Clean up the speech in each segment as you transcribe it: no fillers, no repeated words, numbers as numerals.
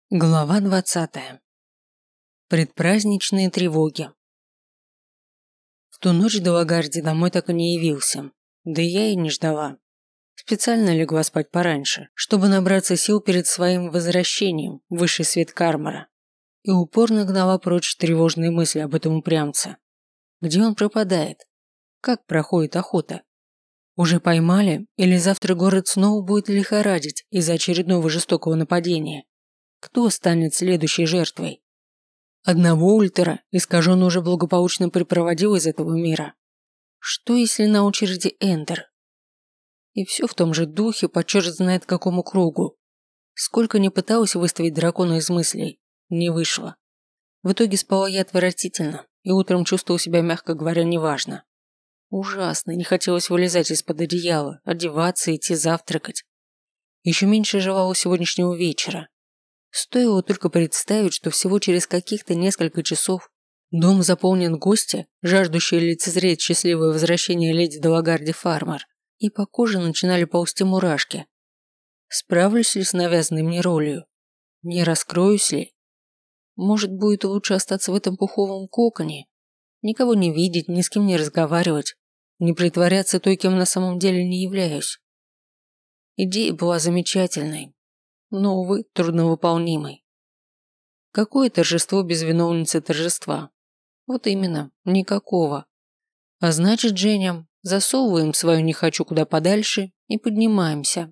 Глава 20. Предпраздничные тревоги. В ту ночь Далагарди домой так и не явился, да и я и не ждала. Специально легла спать пораньше, чтобы набраться сил перед своим возвращением в высший свет Кармара, и упорно гнала прочь тревожные мысли об этом упрямце. Где он пропадает? Как проходит охота? Уже поймали, или завтра город снова будет лихорадить из-за очередного жестокого нападения? Кто станет следующей жертвой? Одного ультра искаженно уже благополучно припроводил из этого мира. Что если на очереди Эндер? И все в том же духе, по черт знает какому кругу. Сколько ни пыталась выставить дракона из мыслей, не вышло. В итоге спала я отвратительно, и утром чувствовала себя, мягко говоря, неважно. Ужасно, не хотелось вылезать из-под одеяла, одеваться и идти завтракать. Еще меньше желала сегодняшнего вечера. Стоило только представить, что всего через каких-то несколько часов дом заполнен гости, жаждущие лицезреть счастливое возвращение леди Далагарди Фармер, и по коже начинали ползти мурашки. Справлюсь ли с навязанной мне ролью? Не раскроюсь ли? Может, будет лучше остаться в этом пуховом коконе? Никого не видеть, ни с кем не разговаривать, не притворяться той, кем на самом деле не являюсь. Идея была замечательной, но, увы, трудновыполнимой. Какое торжество без виновницы торжества? Вот именно, никакого. А значит, Женя, засовываем свою «не хочу» куда подальше и поднимаемся.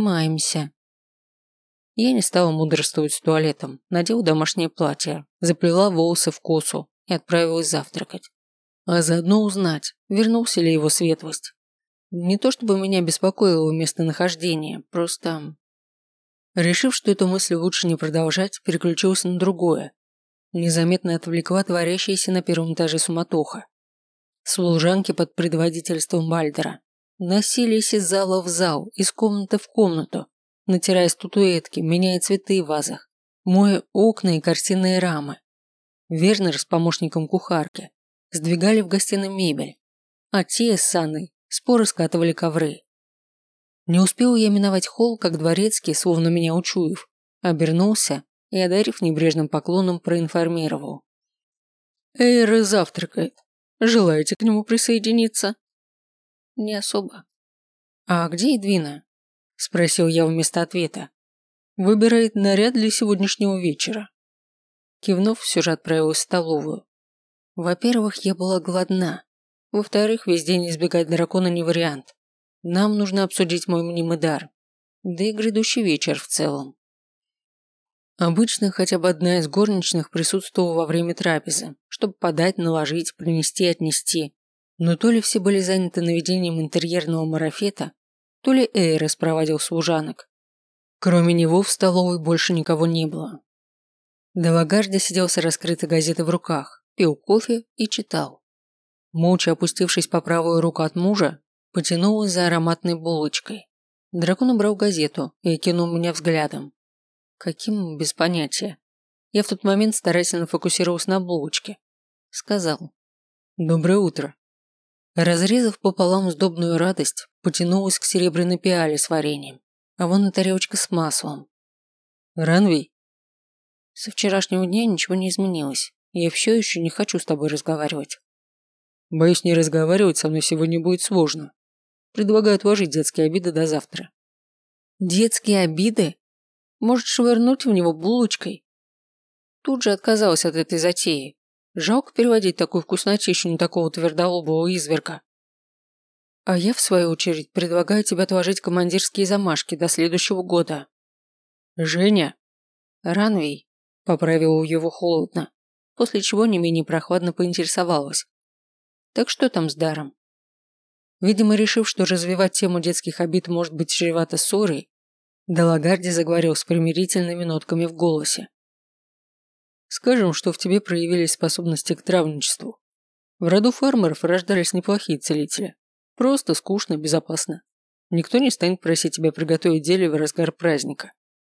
Я не стала мудрствовать с туалетом, надела домашнее платье, заплела волосы в косу и отправилась завтракать. А заодно узнать, вернулся ли его светлость. Не то чтобы меня беспокоило местонахождение, просто... Решив, что эту мысль лучше не продолжать, переключился на другое. Незаметно отвлекла творящаяся на первом этаже суматоха. Служанки под предводительством Бальдера носились из зала в зал, из комнаты в комнату, натирая статуэтки, меняя цветы в вазах, моя окна и картинные рамы. Вернер с помощником кухарки сдвигали в гостиной мебель, а те с Анной споро скатывали ковры. Не успел я миновать холл, как дворецкий, словно меня учуяв, обернулся и, одарив небрежным поклоном, проинформировал. «Эйра завтракает. Желаете к нему присоединиться?» «Не особо». «А где Эдвина?» – спросил я вместо ответа. «Выбирает наряд для сегодняшнего вечера». Кивнув, все же отправилась в столовую. Во-первых, я была голодна. Во-вторых, весь день избегать дракона не вариант. Нам нужно обсудить мой мнимый дар, да и грядущий вечер в целом. Обычно хотя бы одна из горничных присутствовала во время трапезы, чтобы подать, наложить, принести и отнести. Но то ли все были заняты наведением интерьерного марафета, то ли Эйрес проводил служанок. Кроме него в столовой больше никого не было. Далагарди сидел с раскрытой газетой в руках, пил кофе и читал. Молча опустившись по правую руку от мужа, потянулась за ароматной булочкой. Дракон убрал газету и окинул меня взглядом. Каким, без понятия. Я в тот момент старательно фокусировался на булочке. Сказал: «Доброе утро». Разрезав пополам сдобную радость, потянулась к серебряной пиале с вареньем, а вон и тарелочка с маслом. «Ранвей?» «Со вчерашнего дня ничего не изменилось. Я все еще не хочу с тобой разговаривать». «Боюсь, не разговаривать со мной сегодня будет сложно. Предлагаю отложить детские обиды до завтра». «Детские обиды? Может, швырнуть в него булочкой?» Тут же отказалась от этой затеи. Жалко переводить такую вкуснотищу на такого твердолобого изверга. А я, в свою очередь, предлагаю тебе отложить командирские замашки до следующего года. «Женя?» «Ранвей», – поправила его холодно, после чего не менее прохладно поинтересовалась. «Так что там с даром?» Видимо, решив, что развивать тему детских обид может быть чревато ссорой, Далагарди заговорил с примирительными нотками в голосе. «Скажем, что в тебе проявились способности к травничеству. В роду фермеров рождались неплохие целители. Просто, скучно, безопасно. Никто не станет просить тебя приготовить зелье в разгар праздника».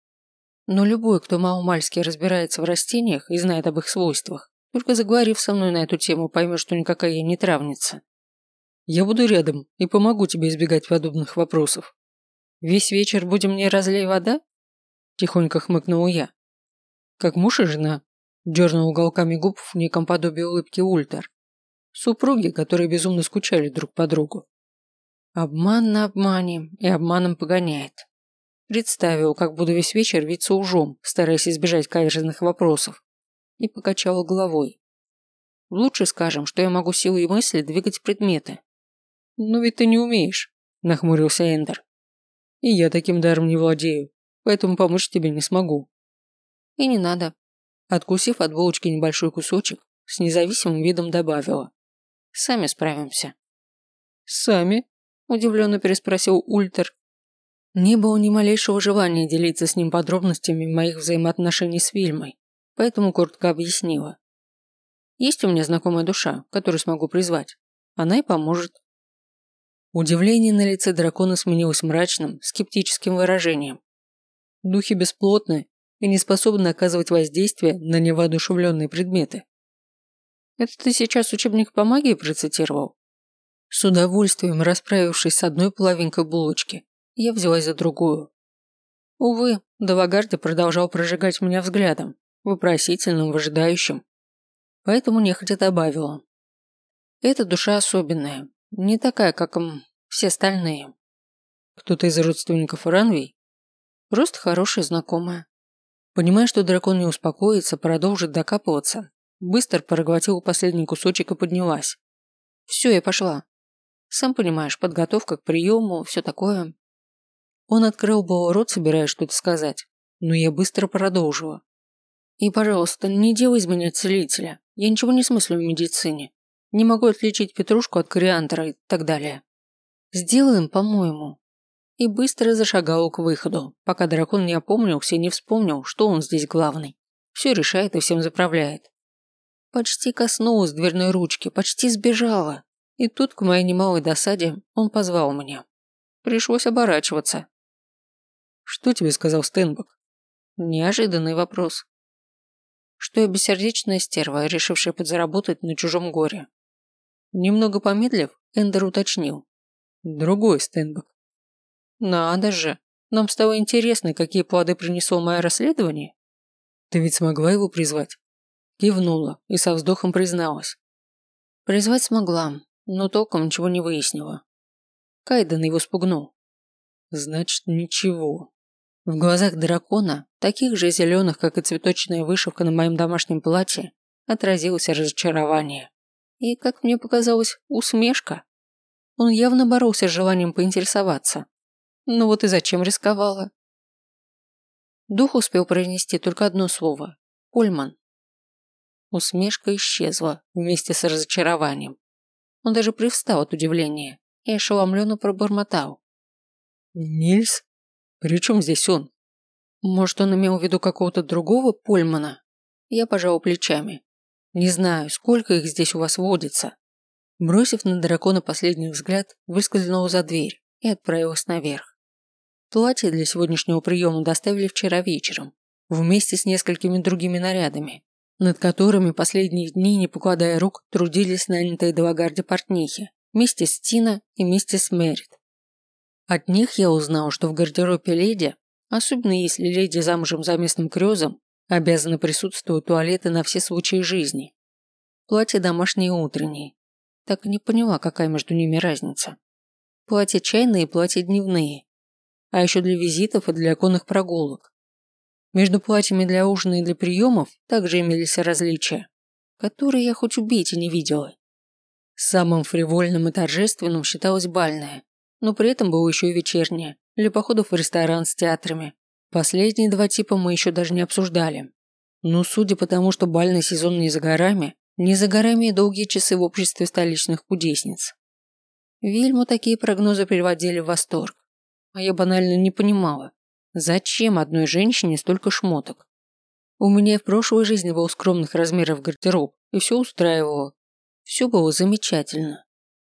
Но любой, кто маломальски разбирается в растениях и знает об их свойствах, только заговорив со мной на эту тему, поймет, что никакая я не травница. «Я буду рядом и помогу тебе избегать подобных вопросов». «Весь вечер будем не разлей вода?» – тихонько хмыкнула я. Как муж и жена, дернул уголками губ в неком подобии улыбки Ультер. Супруги, которые безумно скучали друг по другу. Обман на обмане и обманом погоняет. Представил, как буду весь вечер виться ужом, стараясь избежать каверзных вопросов, и покачал головой. Лучше скажем, что я могу силой мысли двигать предметы. Но ведь ты не умеешь, нахмурился Эндер. И я таким даром не владею, поэтому помочь тебе не смогу. И не надо. Откусив от булочки небольшой кусочек, с независимым видом добавила. Сами справимся. Сами? Удивленно переспросил Ультер. Не было ни малейшего желания делиться с ним подробностями моих взаимоотношений с Вильмой, поэтому коротко объяснила. Есть у меня знакомая душа, которую смогу призвать. Она и поможет. Удивление на лице дракона сменилось мрачным, скептическим выражением. Духи бесплотны и не способны оказывать воздействие на невоодушевленные предметы. Это ты сейчас учебник по магии процитировал? С удовольствием расправившись с одной половинкой булочки, я взялась за другую. Увы, Далагарди продолжал прожигать меня взглядом, вопросительным, выжидающим. Поэтому нехотя добавила. Эта душа особенная, не такая, как все остальные. Кто-то из родственников Ранвей? Просто хорошая знакомая. Понимая, что дракон не успокоится, продолжит докапываться, быстро проглотила последний кусочек и поднялась. Все, я пошла. Сам понимаешь, подготовка к приему, все такое. Он открыл было рот, собираясь что-то сказать, но я быстро продолжила. И, пожалуйста, не делай из меня целителя. Я ничего не смыслю в медицине. Не могу отличить петрушку от кориандра и так далее. Сделаем, по-моему. И быстро зашагал к выходу, пока дракон не опомнился и не вспомнил, что он здесь главный. Все решает и всем заправляет. Почти коснулась дверной ручки, почти сбежала. И тут, к моей немалой досаде, он позвал меня. Пришлось оборачиваться. «Что тебе сказал Стенбок?» Неожиданный вопрос. Что я бессердечная стерва, решившая подзаработать на чужом горе. Немного помедлив, Эндер уточнил. Другой Стенбок. Надо же, нам стало интересно, какие плоды принесло мое расследование. Ты ведь смогла его призвать? Кивнула и со вздохом призналась. Призвать смогла, но толком ничего не выяснила. Кайден его спугнул. Значит, ничего. В глазах дракона, таких же зеленых, как и цветочная вышивка на моем домашнем платье, отразилось разочарование. И, как мне показалось, усмешка. Он явно боролся с желанием поинтересоваться. Ну вот и зачем рисковала? Дух успел произнести только одно слово – Польман. Усмешка исчезла вместе с разочарованием. Он даже привстал от удивления и ошеломленно пробормотал. Нильс? При чем здесь он? Может, он имел в виду какого-то другого Польмана? Я пожал плечами. Не знаю, сколько их здесь у вас водится. Бросив на дракона последний взгляд, выскользнула за дверь и отправилась наверх. Платье для сегодняшнего приема доставили вчера вечером, вместе с несколькими другими нарядами, над которыми последние дни, не покладая рук, трудились нанятые Далагарди портнихи, вместе с Тина и вместе с Мерит. От них я узнал, что в гардеробе леди, особенно если леди замужем за местным крёзом, обязаны присутствовать туалеты на все случаи жизни. Платья домашние и утренние. Так и не поняла, какая между ними разница. Платья чайные и платья дневные. А еще для визитов и для конных прогулок. Между платьями для ужина и для приемов также имелись различия, которые я хоть убить и не видела. Самым фривольным и торжественным считалось бальное, но при этом было еще и вечернее, для походов в ресторан с театрами. Последние два типа мы еще даже не обсуждали. Но судя по тому, что бальный сезон не за горами и долгие часы в обществе столичных кудесниц. Вильму такие прогнозы приводили в восторг. А я банально не понимала, зачем одной женщине столько шмоток. У меня в прошлой жизни был скромных размеров гардероб, и все устраивало. Все было замечательно.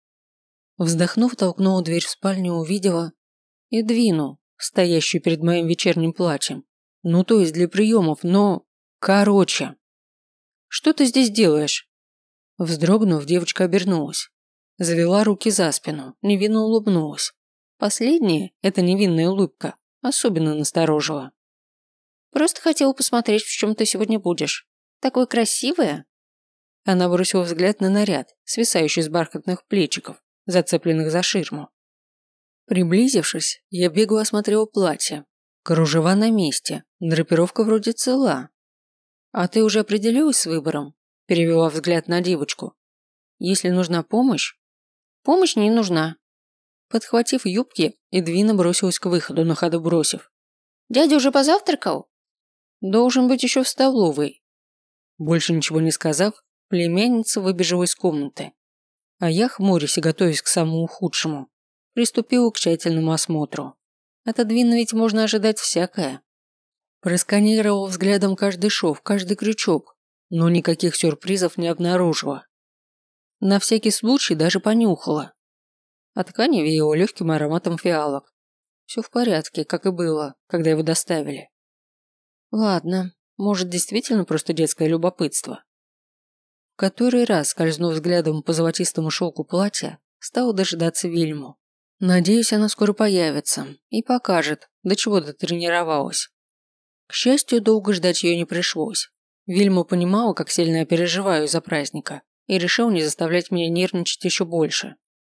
Вздохнув, толкнула дверь в спальню, увидела Эдвину, стоящую перед моим вечерним платьем. Ну, то есть для приемов, но... Короче. Что ты здесь делаешь? Вздрогнув, девочка обернулась. Завела руки за спину, невинно улыбнулась. Последняя, эта невинная улыбка, особенно насторожила. Просто хотела посмотреть, в чем ты сегодня будешь. Такое красивое. Она бросила взгляд на наряд, свисающий с бархатных плечиков, зацепленных за ширму. Приблизившись, я бегло осмотрела платье. Кружева на месте, драпировка вроде цела. «А ты уже определилась с выбором?» Перевела взгляд на девочку. «Если нужна помощь?» «Помощь не нужна». Подхватив юбки, Эдвина бросилась к выходу, на ходу бросив. «Дядя уже позавтракал?» «Должен быть еще в столовой». Больше ничего не сказав, племянница выбежала из комнаты. А я, хмурясь и готовясь к самому худшему, приступила к тщательному осмотру. От Эдвины ведь можно ожидать всякое. Просканировал взглядом каждый шов, каждый крючок, но никаких сюрпризов не обнаружила. На всякий случай даже понюхала. От ткани веяло легким ароматом фиалок. Все в порядке, как и было, когда его доставили. Ладно, может, действительно просто детское любопытство. В который раз, скользнув взглядом по золотистому шелку платья, стала дожидаться Вильму. Надеюсь, она скоро появится и покажет, до чего дотренировалась. К счастью, долго ждать ее не пришлось. Вильма понимала, как сильно я переживаю из-за праздника, и решил не заставлять меня нервничать еще больше.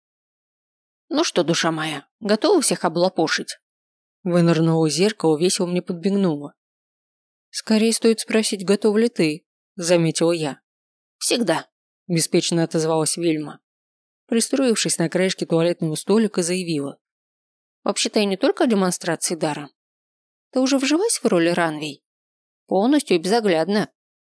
«Ну что, душа моя, готова всех облапошить?» Вынырнула из зеркала, весело мне подбегнула. «Скорее стоит спросить, готова ли ты?» – заметила я. «Всегда», – беспечно отозвалась Вильма. Пристроившись на краешке туалетного столика, заявила. «Вообще-то я не только о демонстрации дара. Ты уже вжилась в роль Ранвей? Полностью и безоглядно».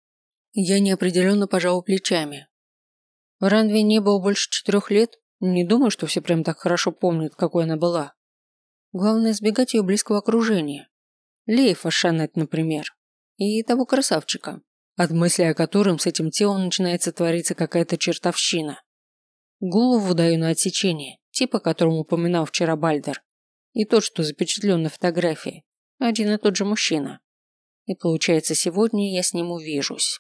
Я неопределенно пожала плечами. В Ранвей не было больше 4 лет, не думаю, что все прям так хорошо помнят, какой она была. Главное избегать ее близкого окружения. Лейфа Шанет, например. И того красавчика, от мысли о котором с этим телом начинается твориться какая-то чертовщина. Голову даю на отсечение, типа, которому упоминал вчера Бальдер. И тот, что запечатлен на фотографии. Один и тот же мужчина. И получается, сегодня я с ним увижусь.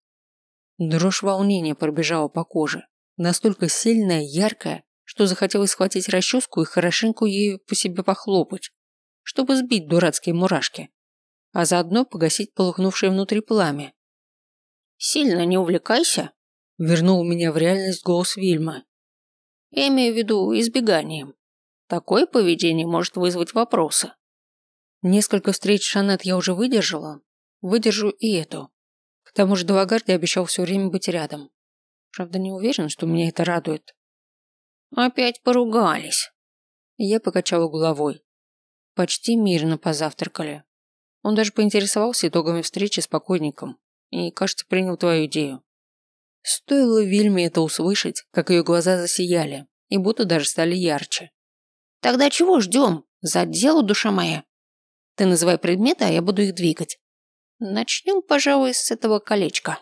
Дрожь волнения пробежала по коже. Настолько сильная, яркая, что захотелось схватить расческу и хорошенько ею по себе похлопать, чтобы сбить дурацкие мурашки, а заодно погасить полыхнувшее внутри пламя. «Сильно не увлекайся», – вернул меня в реальность голос Вильмы. «Я имею в виду избеганием. Такое поведение может вызвать вопросы». Несколько встреч с Шанет я уже выдержала. Выдержу и эту. К тому же Далагарди обещал все время быть рядом. Правда, не уверен, что меня это радует. «Опять поругались». Я покачала головой. Почти мирно позавтракали. Он даже поинтересовался итогами встречи с покойником и, кажется, принял твою идею. Стоило Вильме это услышать, как ее глаза засияли, и будто даже стали ярче. «Тогда чего ждем? За дело, душа моя. Ты называй предметы, а я буду их двигать. Начнем, пожалуй, с этого колечка».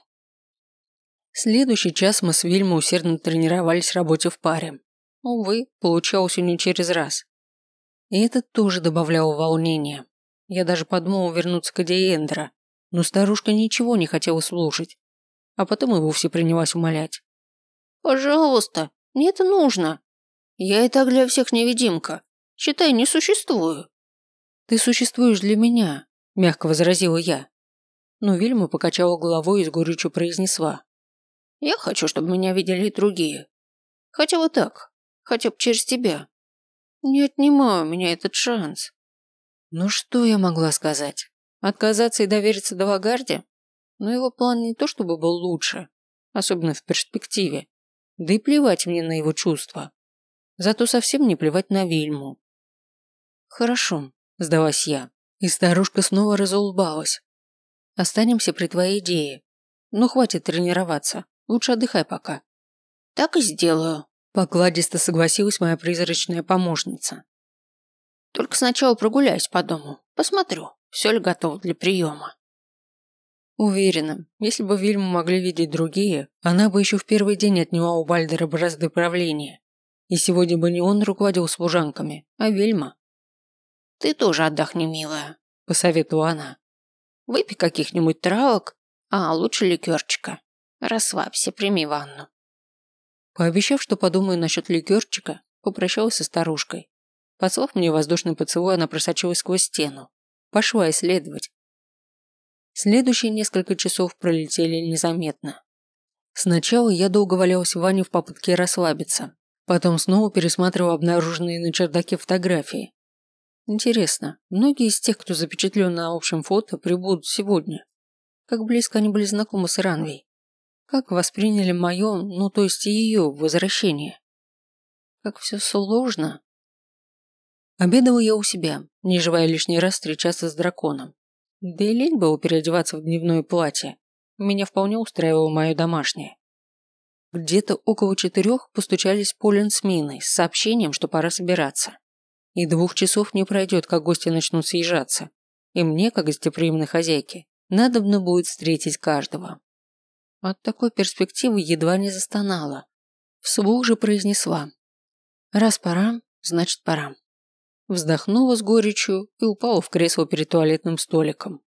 Следующий час мы с Вильмой усердно тренировались работе в паре. Увы, получалось не через раз. И это тоже добавляло волнения. Я даже подумала вернуться к идее Эндера, но старушка ничего не хотела слушать. А потом и вовсе принялась умолять. «Пожалуйста, мне это нужно. Я и так для всех невидимка. Считай, не существую». «Ты существуешь для меня», – мягко возразила я. Но Вильма покачала головой и с горечью произнесла. «Я хочу, чтобы меня видели и другие. Хотя бы так, хотя бы через тебя. Не отнимай у меня этот шанс». Ну что я могла сказать? Отказаться и довериться Далагарде? Но его план не то чтобы был лучше, особенно в перспективе. Да и плевать мне на его чувства. Зато совсем не плевать на Вильму. «Хорошо», – сдалась я, и старушка снова разулыбалась. «Останемся при твоей идее. Ну хватит тренироваться, лучше отдыхай пока». «Так и сделаю», – покладисто согласилась моя призрачная помощница. «Только сначала прогуляюсь по дому, посмотрю, все ли готово для приема». Уверена, если бы Вильму могли видеть другие, она бы еще в первый день отняла у Бальдера бразды правления. И сегодня бы не он руководил служанками, а Вильма. «Ты тоже отдохни, милая», – посоветовала она. «Выпей каких-нибудь травок, а лучше ликерчика. Расслабься, прими ванну». Пообещав, что подумаю насчет ликерчика, попрощалась со старушкой. Послав мне воздушный поцелуй, она просочилась сквозь стену. Пошла исследовать. Следующие несколько часов пролетели незаметно. Сначала я долго валялась в ванне в попытке расслабиться. Потом снова пересматривал обнаруженные на чердаке фотографии. Интересно, многие из тех, кто запечатлен на общем фото, прибудут сегодня? Как близко они были знакомы с Ранвей? Как восприняли мое, то есть и ее, возвращение? Как все сложно. Обедала я у себя, не желая лишний раз встречаться с драконом. Да и лень было переодеваться в дневное платье. Меня вполне устраивало мое домашнее. Где-то около 4 постучались Полин с Миной с сообщением, что пора собираться. И 2 часов не пройдет, как гости начнут съезжаться. И мне, как гостеприимной хозяйке, надобно будет встретить каждого. От такой перспективы едва не застонала. Вслух же произнесла: «Раз пора, значит пора». Вздохнула с горечью и упала в кресло перед туалетным столиком.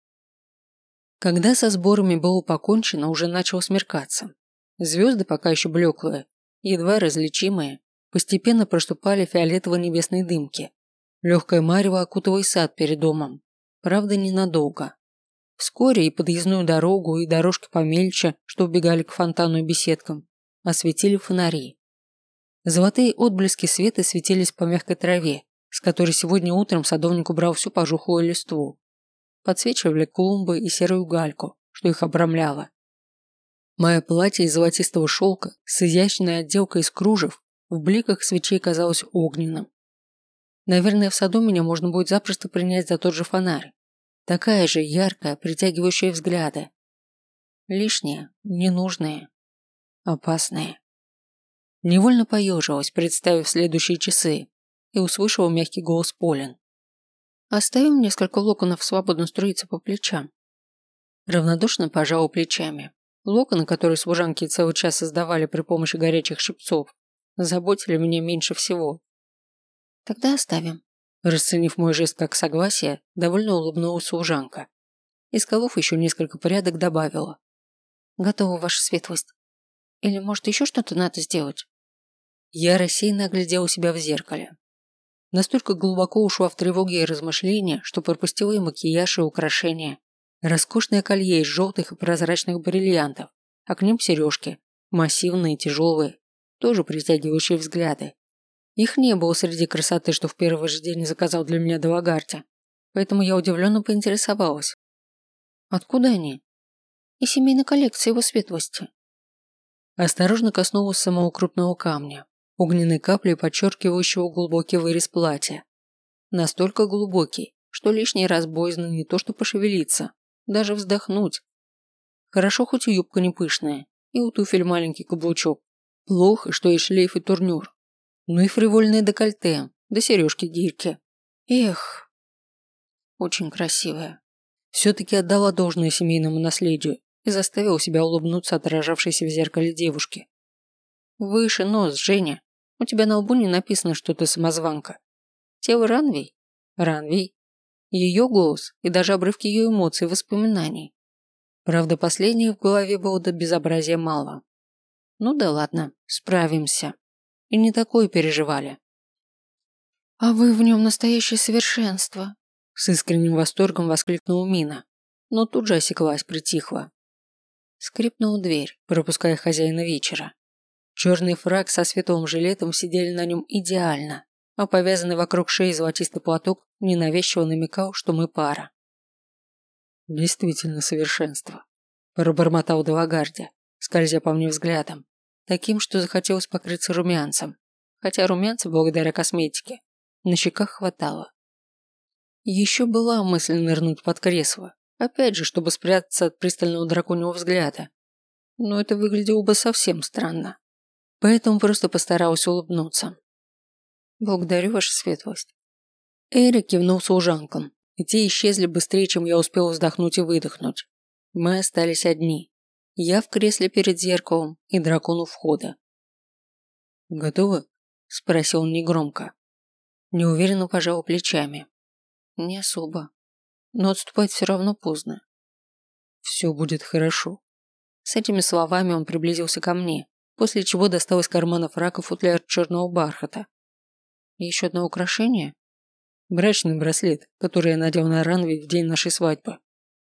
Когда со сборами было покончено, уже начало смеркаться. Звезды, пока еще блеклые, едва различимые, постепенно проступали фиолетово-небесные дымки. Легкое марево окутывало сад перед домом. Правда, ненадолго. Вскоре и подъездную дорогу, и дорожки помельче, что убегали к фонтану и беседкам, осветили фонари. Золотые отблески света светились по мягкой траве, с которой сегодня утром садовник убрал всю пожухлую листву. Подсвечивали клумбы и серую гальку, что их обрамляло. Мое платье из золотистого шелка с изящной отделкой из кружев в бликах свечей казалось огненным. Наверное, в саду меня можно будет запросто принять за тот же фонарь. Такая же яркая, притягивающая взгляды. Лишнее, ненужное, опасное. Невольно поежилась, представив следующие часы, и услышала мягкий голос Полин. «Оставим несколько локонов свободно струиться по плечам». Равнодушно пожала плечами. Локоны, которые служанки целый час создавали при помощи горячих щипцов, заботили меня меньше всего. «Тогда оставим». Расценив мой жест как согласие, довольно улыбнулась служанка. И, сколов еще несколько порядок, добавила: «Готова, ваша светлость. Или, может, еще что-то надо сделать?» Я рассеянно оглядела себя в зеркале. Настолько глубоко ушла в тревоги и размышления, что пропустила и макияж, и украшения. Роскошное колье из желтых и прозрачных бриллиантов, а к ним сережки, массивные и тяжелые, тоже притягивающие взгляды. Их не было среди красоты, что в первый же день заказал для меня Делагарти, поэтому я удивленно поинтересовалась. «Откуда они?» «Из семейной коллекции его светлости». Осторожно коснулась самого крупного камня, огненной каплей, подчеркивающего глубокий вырез платья. Настолько глубокий, что лишний раз боязно не то что пошевелиться, даже вздохнуть. Хорошо, хоть и юбка не пышная, и у туфель маленький каблучок. Плохо, что и шлейф, и турнюр. Ну и фривольное декольте, да сережки-гирьки. Эх, очень красивая. Все-таки отдала должное семейному наследию и заставила себя улыбнуться отражавшейся в зеркале девушки. «Выше нос, Женя. У тебя на лбу не написано, что ты самозванка. Тело Ранвей? Ранвей. Ее голос и даже обрывки ее эмоций и воспоминаний. Правда, последних в голове было до безобразия мало. Ну да ладно, справимся. И не такое переживали». «А вы в нем настоящее совершенство!» С искренним восторгом воскликнула Мина, но тут же осеклась, притихла. Скрипнула дверь, пропуская хозяина вечера. Черный фрак со светлым жилетом сидели на нем идеально, а повязанный вокруг шеи золотистый платок ненавязчиво намекал, что мы пара. «Действительно совершенство», – пробормотал Делагарди, скользя по мне взглядом, таким, что захотелось покрыться румянцем, хотя румянца, благодаря косметике, на щеках хватало. Еще была мысль нырнуть под кресло, опять же, чтобы спрятаться от пристального драконьего взгляда, но это выглядело бы совсем странно, поэтому просто постаралась улыбнуться. «Благодарю, ваша светлость». Эрик кивнул служанкам, и те исчезли быстрее, чем я успел вздохнуть и выдохнуть. Мы остались одни. Я в кресле перед зеркалом и дракон у входа. «Готовы?» – спросил он негромко. Неуверенно пожал плечами. «Не особо. Но отступать все равно поздно». «Все будет хорошо». С этими словами он приблизился ко мне, после чего достал из кармана фрака футляр черного бархата. «Еще одно украшение?» «Брачный браслет, который я надел на Ранвей в день нашей свадьбы».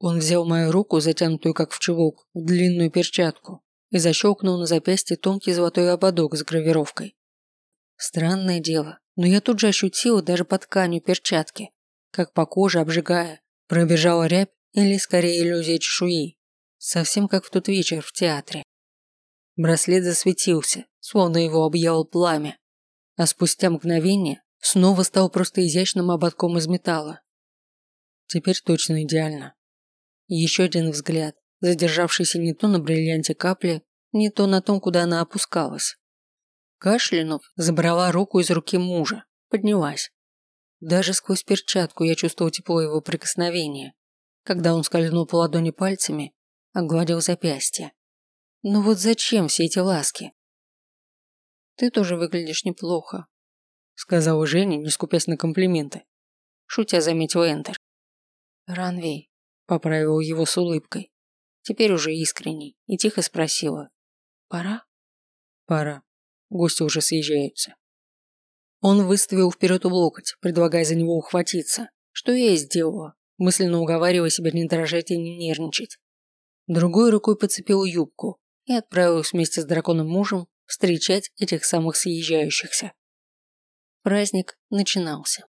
Он взял мою руку, затянутую как в чулок, в длинную перчатку, и защелкнул на запястье тонкий золотой ободок с гравировкой. Странное дело, но я тут же ощутила даже под тканью перчатки, как по коже, обжигая, пробежала рябь или скорее иллюзия чешуи, совсем как в тот вечер в театре. Браслет засветился, словно его объяло пламя, а спустя мгновение снова стал просто изящным ободком из металла. Теперь точно идеально. И еще один взгляд, задержавшийся не то на бриллианте капли, не то на том, куда она опускалась. Кашлянув, забрала руку из руки мужа, поднялась. Даже сквозь перчатку я чувствовал тепло его прикосновения, когда он скользнул по ладони пальцами, огладил запястье. Но вот зачем все эти ласки? «Ты тоже выглядишь неплохо», — сказала Женя, не скупясь на комплименты. Шутя заметил Эндер. «Ранвей», — поправил его с улыбкой, теперь уже искренней, и тихо спросила. «Пора?» «Пора. Гости уже съезжаются». Он выставил вперед локоть, предлагая за него ухватиться, что я и сделала, мысленно уговаривая себя не дрожать и не нервничать. Другой рукой подцепил юбку и отправилась вместе с драконом-мужем встречать этих самых съезжающихся. Праздник начинался.